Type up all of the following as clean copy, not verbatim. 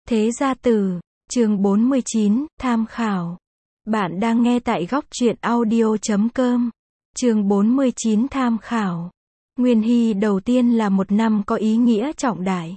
Thế gia tử, chương 49, tham khảo. Bạn đang nghe tại góc truyện audio.com. Chương 49 tham khảo. Nguyên Hy đầu tiên là một năm có ý nghĩa trọng đại.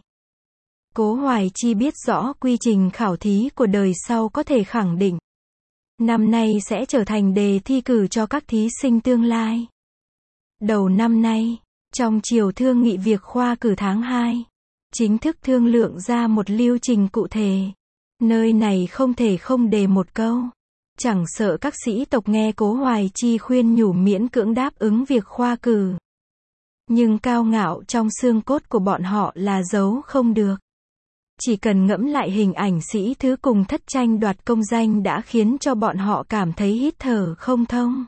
Cố Hoài Chi biết rõ quy trình khảo thí của đời sau, có thể khẳng định năm nay sẽ trở thành đề thi cử cho các thí sinh tương lai. Đầu năm nay, trong chiều thương nghị việc khoa cử tháng 2, chính thức thương lượng ra một lưu trình cụ thể. Nơi này không thể không đề một câu. Chẳng sợ các sĩ tộc nghe Cố Hoài Chi khuyên nhủ miễn cưỡng đáp ứng việc khoa cử. Nhưng cao ngạo trong xương cốt của bọn họ là giấu không được. Chỉ cần ngẫm lại hình ảnh sĩ thứ cùng thất tranh đoạt công danh đã khiến cho bọn họ cảm thấy hít thở không thông.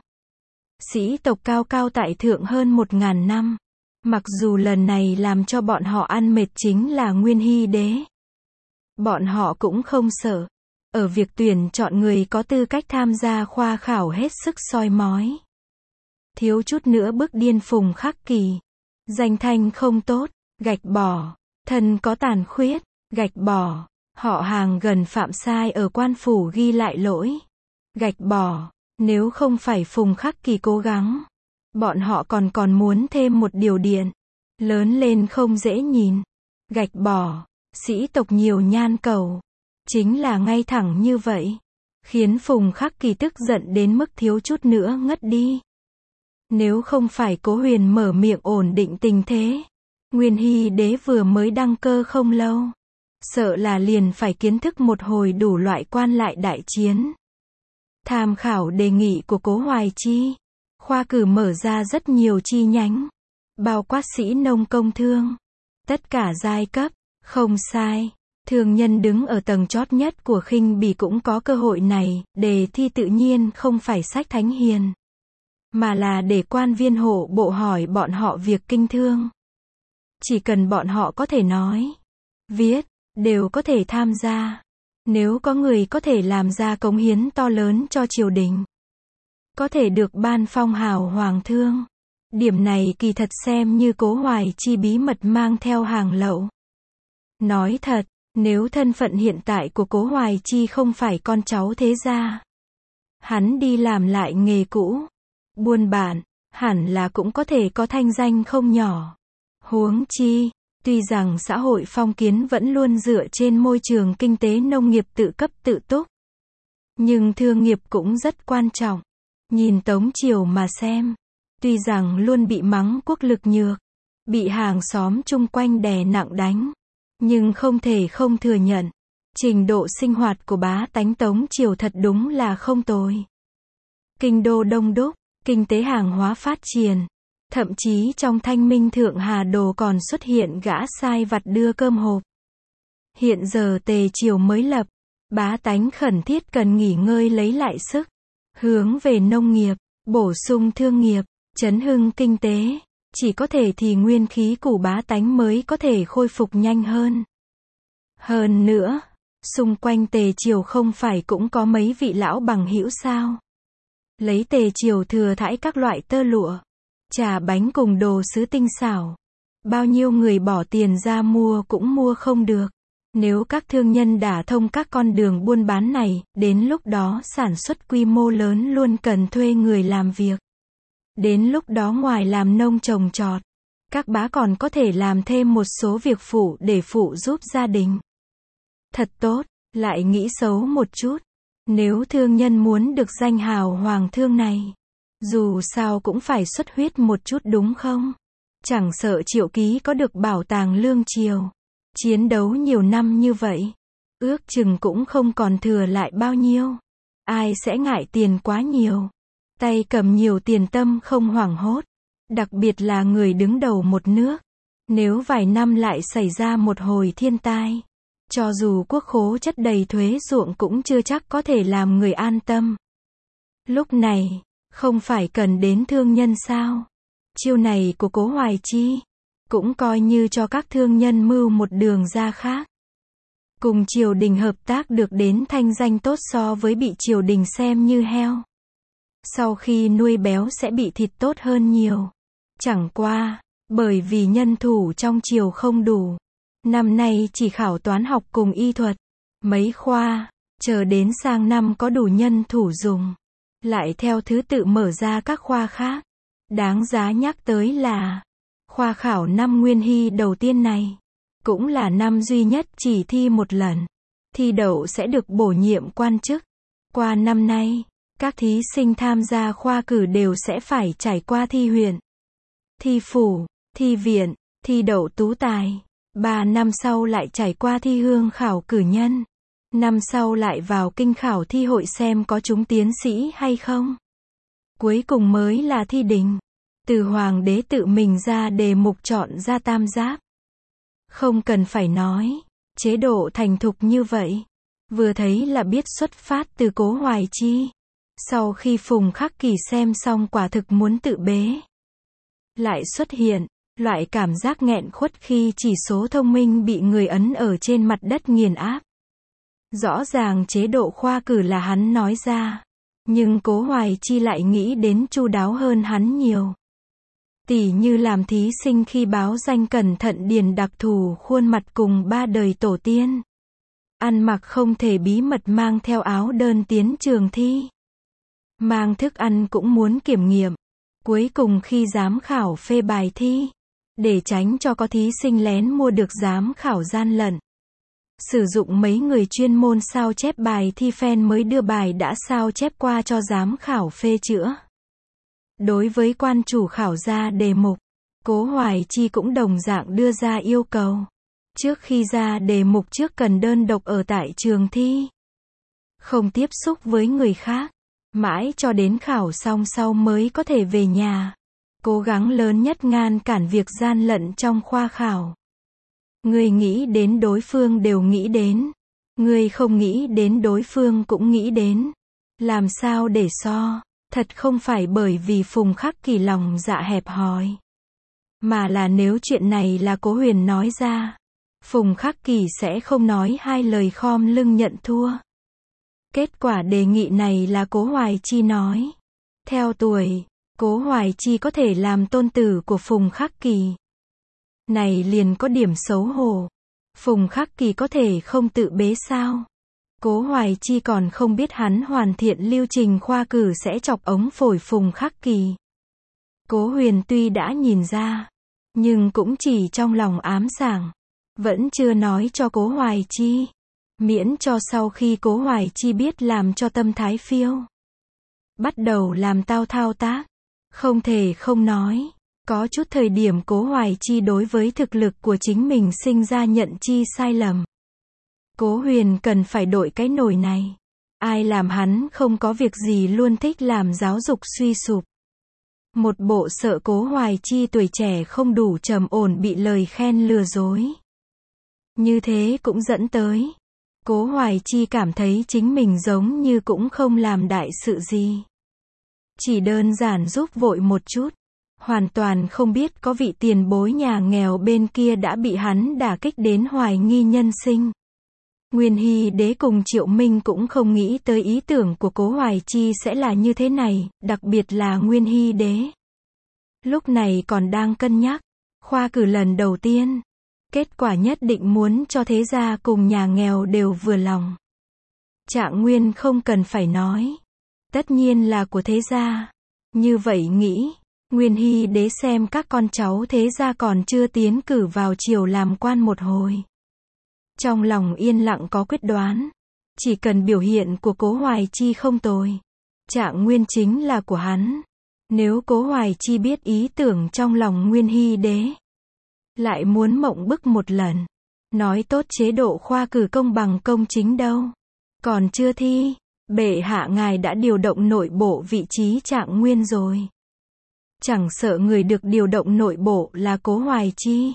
Sĩ tộc cao cao tại thượng hơn 1000 năm. Mặc dù lần này làm cho bọn họ ăn mệt chính là Nguyên Hy đế. Bọn họ cũng không sợ. Ở việc tuyển chọn người có tư cách tham gia khoa khảo hết sức soi mói. Thiếu chút nữa bức điên Phùng Khắc Kỳ. Danh thanh không tốt, gạch bỏ. Thân có tàn khuyết, gạch bỏ. Họ hàng gần phạm sai ở quan phủ ghi lại lỗi, gạch bỏ. Nếu không phải Phùng Khắc Kỳ cố gắng, bọn họ còn muốn thêm một điều điện. Lớn lên không dễ nhìn, gạch bỏ. Sĩ tộc nhiều nhan cầu. Chính là ngay thẳng như vậy. Khiến Phùng Khắc Kỳ tức giận đến mức thiếu chút nữa ngất đi. Nếu không phải Cố Huyền mở miệng ổn định tình thế, Nguyên Hy đế vừa mới đăng cơ không lâu, sợ là liền phải kiến thức một hồi đủ loại quan lại đại chiến. Tham khảo đề nghị của Cố Hoài Chi, khoa cử mở ra rất nhiều chi nhánh, bao quát sĩ nông công thương, tất cả giai cấp. Không sai, thương nhân đứng ở tầng chót nhất của khinh bỉ cũng có cơ hội này. Đề thi tự nhiên không phải sách thánh hiền, mà là để quan viên hộ bộ hỏi bọn họ việc kinh thương. Chỉ cần bọn họ có thể nói, viết, đều có thể tham gia. Nếu có người có thể làm ra cống hiến to lớn cho triều đình, có thể được ban phong hào hoàng thương. Điểm này kỳ thật xem như Cố Hoài Chi bí mật mang theo hàng lậu. Nói thật, nếu thân phận hiện tại của Cố Hoài Chi không phải con cháu thế gia, hắn đi làm lại nghề cũ, buôn bản, hẳn là cũng có thể có thanh danh không nhỏ. Huống chi, tuy rằng xã hội phong kiến vẫn luôn dựa trên môi trường kinh tế nông nghiệp tự cấp tự túc, nhưng thương nghiệp cũng rất quan trọng. Nhìn Tống Triều mà xem, tuy rằng luôn bị mắng quốc lực nhược, bị hàng xóm chung quanh đè nặng đánh, nhưng không thể không thừa nhận, trình độ sinh hoạt của bá tánh Tống Triều thật đúng là không tồi. Kinh đô đông đúc, kinh tế hàng hóa phát triển, thậm chí trong Thanh Minh Thượng Hà Đồ còn xuất hiện gã sai vặt đưa cơm hộp. Hiện giờ Tề Triều mới lập, bá tánh khẩn thiết cần nghỉ ngơi lấy lại sức, hướng về nông nghiệp, bổ sung thương nghiệp, chấn hưng kinh tế. Chỉ có thể thì nguyên khí của bá tánh mới có thể khôi phục nhanh hơn. Hơn nữa, xung quanh Tề Triều không phải cũng có mấy vị lão bằng hữu sao? Lấy Tề Triều thừa thãi các loại tơ lụa, trà bánh cùng đồ sứ tinh xảo. Bao nhiêu người bỏ tiền ra mua cũng mua không được. Nếu các thương nhân đả thông các con đường buôn bán này, đến lúc đó sản xuất quy mô lớn luôn cần thuê người làm việc. Đến lúc đó ngoài làm nông trồng trọt, các bá còn có thể làm thêm một số việc phụ để phụ giúp gia đình. Thật tốt, lại nghĩ xấu một chút. Nếu thương nhân muốn được danh hào hoàng thương này, dù sao cũng phải xuất huyết một chút đúng không? Chẳng sợ Triệu Ký có được bảo tàng lương triều, chiến đấu nhiều năm như vậy, ước chừng cũng không còn thừa lại bao nhiêu. Ai sẽ ngại tiền quá nhiều? Tay cầm nhiều tiền tâm không hoảng hốt. Đặc biệt là người đứng đầu một nước. Nếu vài năm lại xảy ra một hồi thiên tai, cho dù quốc khố chất đầy thuế ruộng cũng chưa chắc có thể làm người an tâm. Lúc này, không phải cần đến thương nhân sao? Chiêu này của Cố Hoài Chi, cũng coi như cho các thương nhân mưu một đường ra khác. Cùng triều đình hợp tác được đến thanh danh tốt so với bị triều đình xem như heo. Sau khi nuôi béo sẽ bị thịt tốt hơn nhiều. Chẳng qua, bởi vì nhân thủ trong triều không đủ, năm nay chỉ khảo toán học cùng y thuật, mấy khoa, chờ đến sang năm có đủ nhân thủ dùng, lại theo thứ tự mở ra các khoa khác. Đáng giá nhắc tới là, khoa khảo năm Nguyên Hy đầu tiên này, cũng là năm duy nhất chỉ thi một lần. Thi đậu sẽ được bổ nhiệm quan chức. Qua năm nay, các thí sinh tham gia khoa cử đều sẽ phải trải qua thi huyện, thi phủ, thi viện, thi đậu tú tài. 3 năm sau lại trải qua thi hương khảo cử nhân. Năm sau lại vào kinh khảo thi hội xem có trúng tiến sĩ hay không. Cuối cùng mới là thi đình. Từ hoàng đế tự mình ra đề mục chọn ra tam giáp. Không cần phải nói, chế độ thành thục như vậy, vừa thấy là biết xuất phát từ Cố Hoài Chi. Sau khi Phùng Khắc Kỳ xem xong quả thực muốn tự bế. Lại xuất hiện, loại cảm giác nghẹn khuất khi chỉ số thông minh bị người ấn ở trên mặt đất nghiền áp. Rõ ràng chế độ khoa cử là hắn nói ra, nhưng Cố Hoài Chi lại nghĩ đến chu đáo hơn hắn nhiều. Tỉ như làm thí sinh khi báo danh cẩn thận điền đặc thù khuôn mặt cùng 3 đời tổ tiên. Ăn mặc không thể bí mật mang theo áo đơn tiến trường thi. Mang thức ăn cũng muốn kiểm nghiệm. Cuối cùng khi giám khảo phê bài thi, để tránh cho có thí sinh lén mua được giám khảo gian lận, sử dụng mấy người chuyên môn sao chép bài thi phen mới đưa bài đã sao chép qua cho giám khảo phê chữa. Đối với quan chủ khảo ra đề mục, Cố Hoài Chi cũng đồng dạng đưa ra yêu cầu. Trước khi ra đề mục trước cần đơn độc ở tại trường thi, không tiếp xúc với người khác, mãi cho đến khảo xong sau mới có thể về nhà. Cố gắng lớn nhất ngăn cản việc gian lận trong khoa khảo. Người nghĩ đến đối phương đều nghĩ đến. Người không nghĩ đến đối phương cũng nghĩ đến. Làm sao để so? Thật không phải bởi vì Phùng Khắc Kỳ lòng dạ hẹp hòi, mà là nếu chuyện này là Cố Huyền nói ra, Phùng Khắc Kỳ sẽ không nói hai lời khom lưng nhận thua. Kết quả đề nghị này là Cố Hoài Chi nói. Theo tuổi, Cố Hoài Chi có thể làm tôn tử của Phùng Khắc Kỳ. Này liền có điểm xấu hổ. Phùng Khắc Kỳ có thể không tự bế sao? Cố Hoài Chi còn không biết hắn hoàn thiện lưu trình khoa cử sẽ chọc ống phổi Phùng Khắc Kỳ. Cố Huyền tuy đã nhìn ra, nhưng cũng chỉ trong lòng ám sảng, vẫn chưa nói cho Cố Hoài Chi, miễn cho sau khi Cố Hoài Chi biết làm cho tâm thái phiêu, bắt đầu làm thao tác. Không thể không nói, có chút thời điểm Cố Hoài Chi đối với thực lực của chính mình sinh ra nhận chi sai lầm. Cố Huyền cần phải đổi cái nồi này. Ai làm hắn không có việc gì luôn thích làm giáo dục suy sụp. Một bộ sợ Cố Hoài Chi tuổi trẻ không đủ trầm ổn bị lời khen lừa dối. Như thế cũng dẫn tới Cố Hoài Chi cảm thấy chính mình giống như cũng không làm đại sự gì. Chỉ đơn giản giúp vội một chút. Hoàn toàn không biết có vị tiền bối nhà nghèo bên kia đã bị hắn đả kích đến hoài nghi nhân sinh. Nguyên Hy Đế cùng Triệu Minh cũng không nghĩ tới ý tưởng của Cố Hoài Chi sẽ là như thế này, đặc biệt là Nguyên Hy Đế. Lúc này còn đang cân nhắc, khoa cử lần đầu tiên. Kết quả nhất định muốn cho thế gia cùng nhà nghèo đều vừa lòng. Trạng nguyên không cần phải nói. Tất nhiên là của thế gia. Như vậy nghĩ, Nguyên Hy Đế xem các con cháu thế gia còn chưa tiến cử vào triều làm quan một hồi. Trong lòng yên lặng có quyết đoán. Chỉ cần biểu hiện của Cố Hoài Chi không tồi, Trạng nguyên chính là của hắn. Nếu Cố Hoài Chi biết ý tưởng trong lòng Nguyên Hy Đế, lại muốn mộng bức một lần, nói tốt chế độ khoa cử công bằng công chính đâu. Còn chưa thi, bệ hạ ngài đã điều động nội bộ vị trí Trạng nguyên rồi. Chẳng sợ người được điều động nội bộ là Cố Hoài Chi.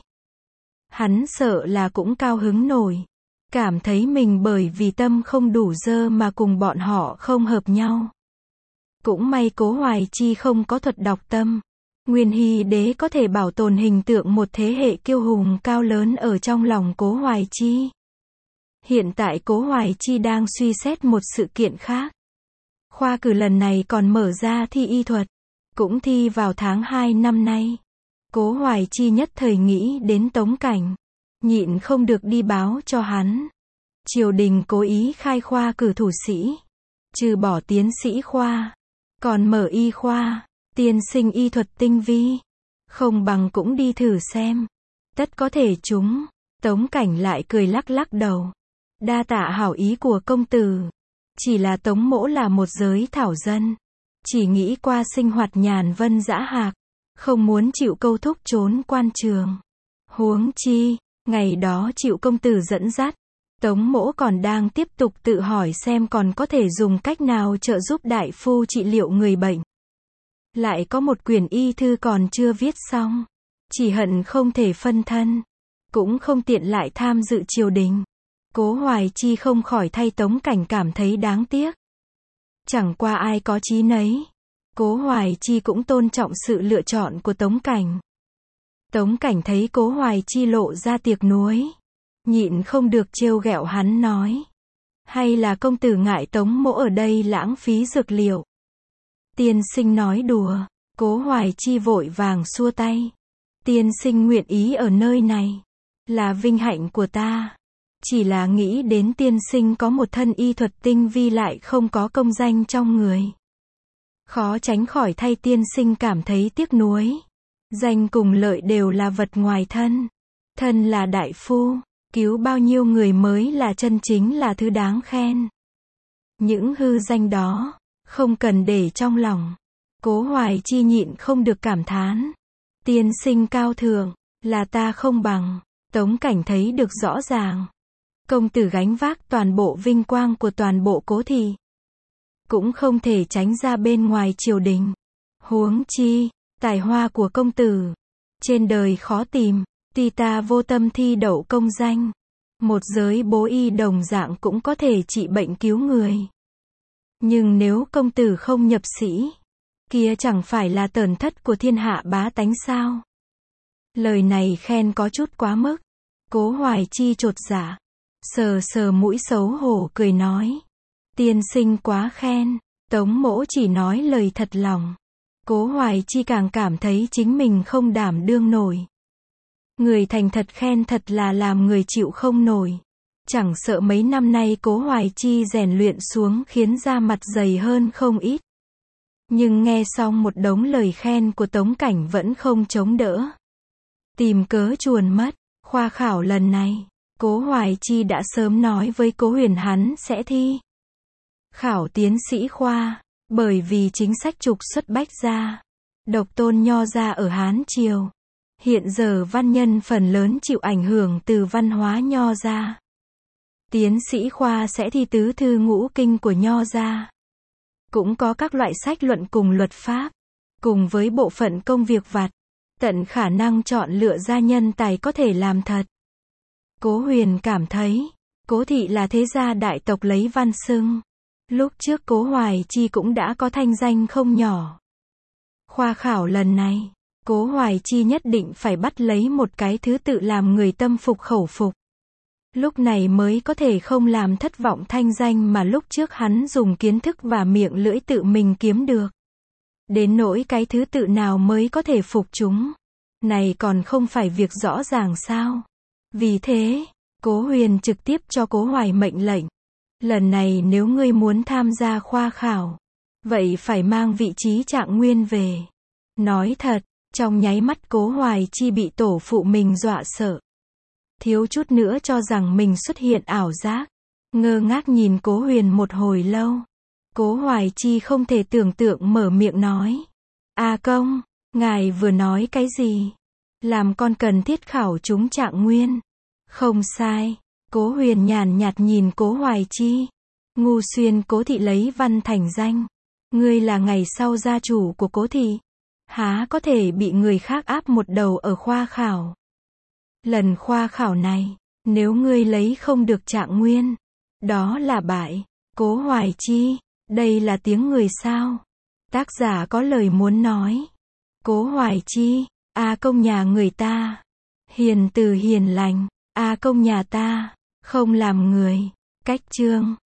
Hắn sợ là cũng cao hứng nổi. Cảm thấy mình bởi vì tâm không đủ dơ mà cùng bọn họ không hợp nhau. Cũng may Cố Hoài Chi không có thuật đọc tâm. Nguyên Hy Đế có thể bảo tồn hình tượng một thế hệ kiêu hùng cao lớn ở trong lòng Cố Hoài Chi. Hiện tại Cố Hoài Chi đang suy xét một sự kiện khác. Khoa cử lần này còn mở ra thi y thuật. Cũng thi vào tháng 2 năm nay. Cố Hoài Chi nhất thời nghĩ đến Tống Cảnh. Nhịn không được đi báo cho hắn. Triều đình cố ý khai khoa cử thủ sĩ. Trừ bỏ tiến sĩ khoa, còn mở y khoa, tiên sinh y thuật tinh vi. Không bằng cũng đi thử xem. Tất có thể chúng. Tống Cảnh lại cười lắc lắc đầu. Đa tạ hảo ý của công tử. Chỉ là Tống mỗ là một giới thảo dân. Chỉ nghĩ qua sinh hoạt nhàn vân dã hạc. Không muốn chịu câu thúc trốn quan trường. Huống chi, ngày đó chịu công tử dẫn dắt. Tống mỗ còn đang tiếp tục tự hỏi xem còn có thể dùng cách nào trợ giúp đại phu trị liệu người bệnh. Lại có một quyển y thư còn chưa viết xong. Chỉ hận không thể phân thân. Cũng không tiện lại tham dự triều đình. Cố Hoài Chi không khỏi thay Tống Cảnh cảm thấy đáng tiếc. Chẳng qua ai có chí nấy. Cố Hoài Chi cũng tôn trọng sự lựa chọn của Tống Cảnh. Tống Cảnh thấy Cố Hoài Chi lộ ra tiệc nuối. Nhịn không được trêu ghẹo hắn nói. Hay là công tử ngại Tống mỗ ở đây lãng phí dược liệu. Tiên sinh nói đùa. Cố Hoài Chi vội vàng xua tay. Tiên sinh nguyện ý ở nơi này. Là vinh hạnh của ta. Chỉ là nghĩ đến tiên sinh có một thân y thuật tinh vi lại không có công danh trong người. Khó tránh khỏi thay tiên sinh cảm thấy tiếc nuối. Danh cùng lợi đều là vật ngoài thân. Thân là đại phu. Cứu bao nhiêu người mới là chân chính là thứ đáng khen. Những hư danh đó, không cần để trong lòng. Cố Hoài Chi nhịn không được cảm thán. Tiên sinh cao thượng, là ta không bằng. Tống Cảnh thấy được rõ ràng. Công tử gánh vác toàn bộ vinh quang của toàn bộ Cố thị. Cũng không thể tránh ra bên ngoài triều đình. Huống chi, tài hoa của công tử. Trên đời khó tìm. Tuy ta vô tâm thi đậu công danh. Một giới bố y đồng dạng cũng có thể trị bệnh cứu người. Nhưng nếu công tử không nhập sĩ, kia chẳng phải là tổn thất của thiên hạ bá tánh sao? Lời này khen có chút quá mức. Cố Hoài Chi chột dạ. Sờ sờ mũi xấu hổ cười nói. Tiên sinh quá khen. Tống mỗ chỉ nói lời thật lòng. Cố Hoài Chi càng cảm thấy chính mình không đảm đương nổi. Người thành thật khen thật là làm người chịu không nổi. Chẳng sợ mấy năm nay Cố Hoài Chi rèn luyện xuống khiến da mặt dày hơn không ít. Nhưng nghe xong một đống lời khen của Tống Cảnh vẫn không chống đỡ. Tìm cớ chuồn mất. Khoa khảo lần này, Cố Hoài Chi đã sớm nói với Cố Huyền hắn sẽ thi khảo tiến sĩ khoa. Bởi vì chính sách trục xuất Bách gia, độc tôn Nho gia ở Hán Triều. Hiện giờ văn nhân phần lớn chịu ảnh hưởng từ văn hóa Nho gia. Tiến sĩ khoa sẽ thi tứ thư ngũ kinh của Nho gia. Cũng có các loại sách luận cùng luật pháp. Cùng với bộ phận công việc vặt. Tận khả năng chọn lựa ra nhân tài có thể làm thật. Cố Huyền cảm thấy, Cố thị là thế gia đại tộc lấy văn xưng. Lúc trước Cố Hoài Chi cũng đã có thanh danh không nhỏ. Khoa khảo lần này, Cố Hoài Chi nhất định phải bắt lấy một cái thứ tự làm người tâm phục khẩu phục. Lúc này mới có thể không làm thất vọng thanh danh mà lúc trước hắn dùng kiến thức và miệng lưỡi tự mình kiếm được. Đến nỗi cái thứ tự nào mới có thể phục chúng. Này còn không phải việc rõ ràng sao. Vì thế, Cố Huyền trực tiếp cho Cố Hoài mệnh lệnh. Lần này nếu ngươi muốn tham gia khoa khảo, vậy phải mang vị trí trạng nguyên về. Nói thật, trong nháy mắt Cố Hoài Chi bị tổ phụ mình dọa sợ. Thiếu chút nữa cho rằng mình xuất hiện ảo giác. Ngơ ngác nhìn Cố Huyền một hồi lâu. Cố Hoài Chi không thể tưởng tượng mở miệng nói. A công, ngài vừa nói cái gì? Làm con cần thiết khảo chúng trạng nguyên. Không sai. Cố Huyền nhàn nhạt nhìn Cố Hoài Chi. Ngu xuyên Cố thị lấy văn thành danh. Ngươi là ngày sau gia chủ của Cố thị. Há có thể bị người khác áp một đầu ở khoa khảo. Lần khoa khảo này, nếu ngươi lấy không được trạng nguyên, đó là bại. Cố Hoài Chi, đây là tiếng người sao? Tác giả có lời muốn nói. Cố Hoài Chi, A công nhà người ta, hiền từ hiền lành, A công nhà ta, không làm người. Cách chương